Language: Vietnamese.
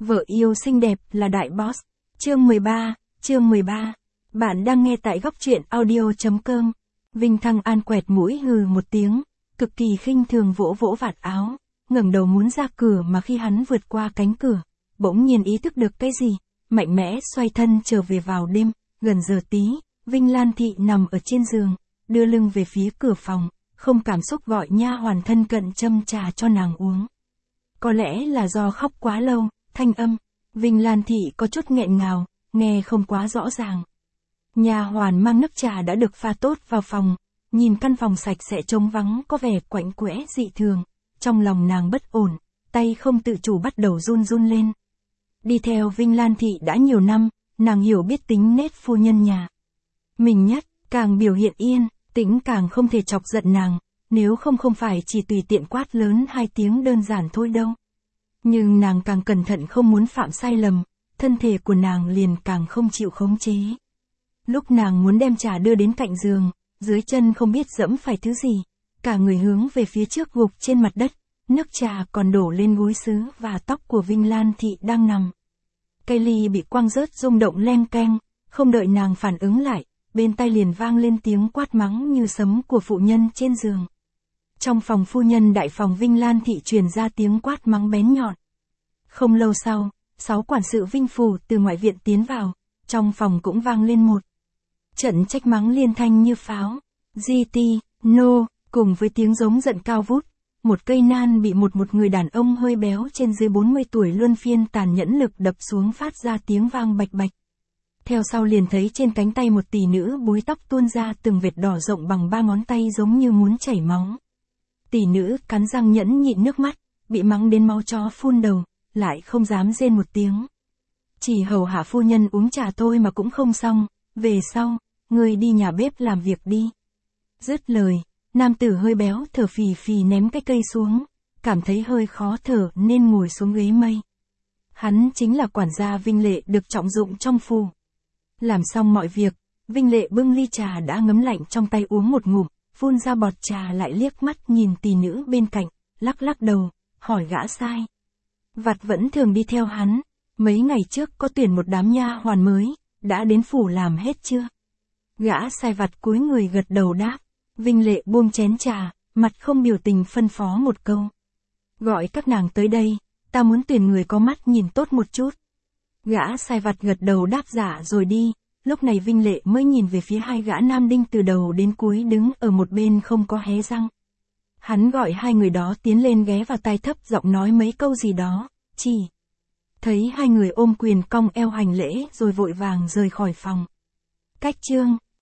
Vợ yêu xinh đẹp là đại boss. Chương 13. Bạn đang nghe tại góc truyện audio.com. Vinh Thăng An quẹt mũi hừ một tiếng, cực kỳ khinh thường vỗ vỗ vạt áo, ngẩng đầu muốn ra cửa mà khi hắn vượt qua cánh cửa, bỗng nhiên ý thức được cái gì, mạnh mẽ xoay thân trở về vào đêm. Gần giờ tí, Vinh Lan Thị nằm ở trên giường, đưa lưng về phía cửa phòng, không cảm xúc gọi nha hoàn thân cận châm trà cho nàng uống. Có lẽ là do khóc quá lâu, thanh âm Vinh Lan Thị có chút nghẹn ngào, nghe không quá rõ ràng. Nha hoàn mang nước trà đã được pha tốt vào phòng, nhìn căn phòng sạch sẽ trống vắng có vẻ quạnh quẽ dị thường, trong lòng nàng bất ổn, tay không tự chủ bắt đầu run run lên. Đi theo Vinh Lan Thị đã nhiều năm, nàng hiểu biết tính nết phu nhân nhà mình nhất, càng biểu hiện yên tĩnh càng không thể chọc giận nàng, nếu không phải chỉ tùy tiện quát lớn 2 tiếng đơn giản thôi đâu. Nhưng nàng càng cẩn thận không muốn phạm sai lầm, thân thể của nàng liền càng không chịu khống chế. Lúc nàng muốn đem trà đưa đến cạnh giường, dưới chân không biết dẫm phải thứ gì, cả người hướng về phía trước gục trên mặt đất, nước trà còn đổ lên gối sứ và tóc của Vinh Lan Thị đang nằm. Cây ly bị quăng rớt rung động leng keng, không đợi nàng phản ứng lại, bên tai liền vang lên tiếng quát mắng như sấm của phụ nhân trên giường. Trong phòng phu nhân đại phòng Vinh Lan Thị truyền ra tiếng quát mắng bén nhọn. Không lâu sau, 6 quản sự Vinh Phủ từ ngoại viện tiến vào, trong phòng cũng vang lên một trận trách mắng liên thanh như pháo. GT, no, cùng với tiếng giống giận cao vút, một cây nan bị một người đàn ông hơi béo trên dưới 40 tuổi luân phiên tàn nhẫn lực đập xuống phát ra tiếng vang bạch bạch. Theo sau liền thấy trên cánh tay một tỷ nữ búi tóc tuôn ra từng vệt đỏ rộng bằng 3 ngón tay giống như muốn chảy máu. Tỷ nữ cắn răng nhẫn nhịn nước mắt, bị mắng đến máu chó phun đầu, lại không dám rên một tiếng. Chỉ hầu hạ phu nhân uống trà thôi mà cũng không xong, về sau, ngươi đi nhà bếp làm việc đi. Dứt lời, nam tử hơi béo thở phì phì ném cái cây xuống, cảm thấy hơi khó thở nên ngồi xuống ghế mây. Hắn chính là quản gia Vinh Lệ được trọng dụng trong phủ. Làm xong mọi việc, Vinh Lệ bưng ly trà đã ngấm lạnh trong tay uống một ngụm, phun ra bọt trà lại liếc mắt nhìn tỷ nữ bên cạnh, lắc lắc đầu, hỏi gã sai vặt vẫn thường đi theo hắn, mấy ngày trước có tuyển một đám nha hoàn mới, đã đến phủ làm hết chưa? Gã sai vặt cúi người gật đầu đáp. Vinh Lệ buông chén trà, mặt không biểu tình phân phó một câu. Gọi các nàng tới đây, ta muốn tuyển người có mắt nhìn tốt một chút. Gã sai vặt gật đầu đáp dạ rồi đi, lúc này Vinh Lệ mới nhìn về phía 2 gã nam đinh từ đầu đến cuối đứng ở một bên không có hé răng. Hắn gọi 2 người đó tiến lên ghé vào tai thấp giọng nói mấy câu gì đó, chỉ thấy 2 người ôm quyền cong eo hành lễ rồi vội vàng rời khỏi phòng. Cách chương